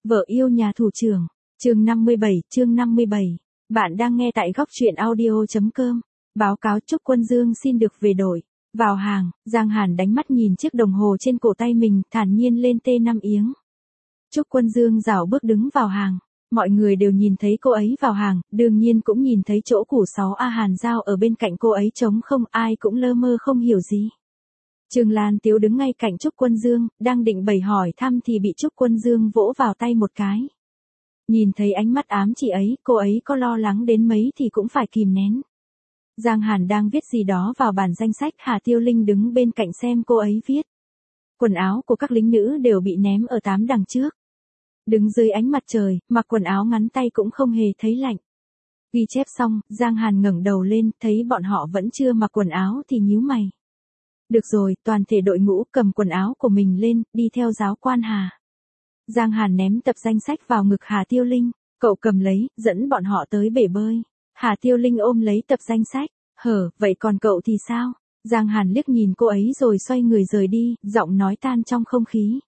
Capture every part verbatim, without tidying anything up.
Vợ yêu nhà thủ trưởng, chương năm mươi bảy, chương năm mươi bảy. Bạn đang nghe tại góc truyện audio chấm com. Báo cáo Trúc Quân Dương xin được về đội. Vào hàng, Giang Hàn đánh mắt nhìn chiếc đồng hồ trên cổ tay mình, thản nhiên lên tê năm yếng. Trúc Quân Dương rảo bước đứng vào hàng. Mọi người đều nhìn thấy cô ấy vào hàng, đương nhiên cũng nhìn thấy chỗ củ sáu A Hàn Giao ở bên cạnh cô ấy trống không, ai cũng lơ mơ không hiểu gì. Trương Lan Tiếu đứng ngay cạnh Trúc Quân Dương, đang định bày hỏi thăm thì bị Trúc Quân Dương vỗ vào tay một cái. Nhìn thấy ánh mắt ám chỉ ấy, cô ấy có lo lắng đến mấy thì cũng phải kìm nén. Giang Hàn đang viết gì đó vào bản danh sách, Hà Tiêu Linh đứng bên cạnh xem cô ấy viết. Quần áo của các lính nữ đều bị ném ở tám đằng trước. Đứng dưới ánh mặt trời, mặc quần áo ngắn tay cũng không hề thấy lạnh. Ghi chép xong, Giang Hàn ngẩng đầu lên, thấy bọn họ vẫn chưa mặc quần áo thì nhíu mày. Được rồi, toàn thể đội ngũ cầm quần áo của mình lên, đi theo giáo quan Hà. Giang Hàn ném tập danh sách vào ngực Hà Tiêu Linh, cậu cầm lấy, dẫn bọn họ tới bể bơi. Hà Tiêu Linh ôm lấy tập danh sách, hở, vậy còn cậu thì sao? Giang Hàn liếc nhìn cô ấy rồi xoay người rời đi, giọng nói tan trong không khí.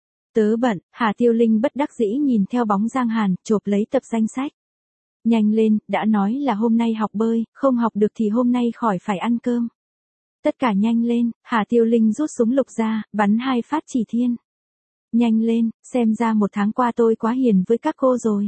Tớ bận, Hà Tiêu Linh bất đắc dĩ nhìn theo bóng Giang Hàn, chộp lấy tập danh sách. Nhanh lên, đã nói là hôm nay học bơi, không học được thì hôm nay khỏi phải ăn cơm. Tất cả nhanh lên, Hà Tiêu Linh rút súng lục ra, bắn hai phát chỉ thiên. Nhanh lên, xem ra một tháng qua tôi quá hiền với các cô rồi.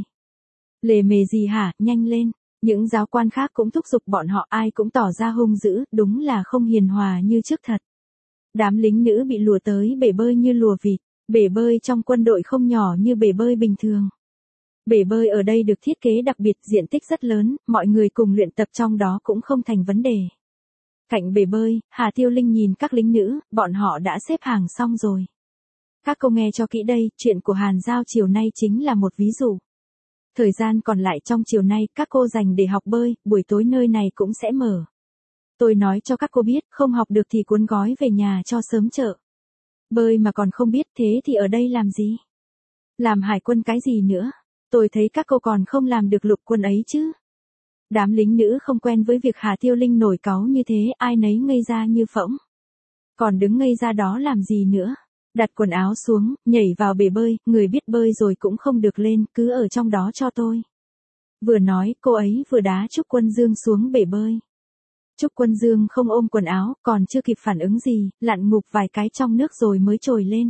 Lề mề gì hả, nhanh lên. Những giáo quan khác cũng thúc giục bọn họ, ai cũng tỏ ra hung dữ, đúng là không hiền hòa như trước thật. Đám lính nữ bị lùa tới bể bơi như lùa vịt, bể bơi trong quân đội không nhỏ như bể bơi bình thường. Bể bơi ở đây được thiết kế đặc biệt, diện tích rất lớn, mọi người cùng luyện tập trong đó cũng không thành vấn đề. Cạnh bể bơi, Hà Tiêu Linh nhìn các lính nữ, bọn họ đã xếp hàng xong rồi. Các cô nghe cho kỹ đây, chuyện của Hàn Giao chiều nay chính là một ví dụ. Thời gian còn lại trong chiều nay các cô dành để học bơi, buổi tối nơi này cũng sẽ mở. Tôi nói cho các cô biết, không học được thì cuốn gói về nhà cho sớm chợ. Bơi mà còn không biết, thế thì ở đây làm gì? Làm hải quân cái gì nữa? Tôi thấy các cô còn không làm được lục quân ấy chứ. Đám lính nữ không quen với việc Hà Tiêu Linh nổi cáu như thế, ai nấy ngây ra như phỗng. Còn đứng ngây ra đó làm gì nữa? Đặt quần áo xuống, nhảy vào bể bơi, người biết bơi rồi cũng không được lên, cứ ở trong đó cho tôi. Vừa nói, cô ấy vừa đá Trúc Quân Dương xuống bể bơi. Trúc Quân Dương không ôm quần áo, còn chưa kịp phản ứng gì, lặn ngụp vài cái trong nước rồi mới trồi lên.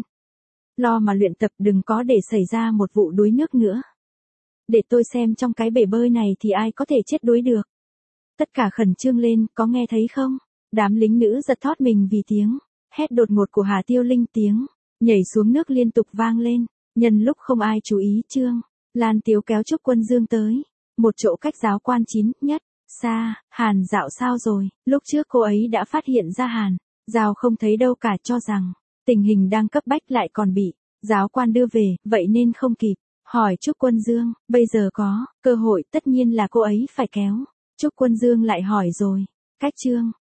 Lo mà luyện tập, đừng có để xảy ra một vụ đuối nước nữa. Để tôi xem trong cái bể bơi này thì ai có thể chết đuối được. Tất cả khẩn trương lên, có nghe thấy không? Đám lính nữ giật thót mình vì tiếng hét đột ngột của Hà Tiêu Linh, tiếng nhảy xuống nước liên tục vang lên. Nhân lúc không ai chú ý, Trương Lan Tiếu kéo Trúc Quân Dương tới một chỗ cách giáo quan chín nhất xa. Hàn Dạo sao rồi? Lúc trước cô ấy đã phát hiện ra Hàn Giao không thấy đâu cả, cho rằng tình hình đang cấp bách lại còn bị giáo quan đưa về, vậy nên không kịp hỏi Trúc Quân Dương. Bây giờ có cơ hội, tất nhiên là cô ấy phải kéo. Trúc Quân Dương lại hỏi rồi, cách Trương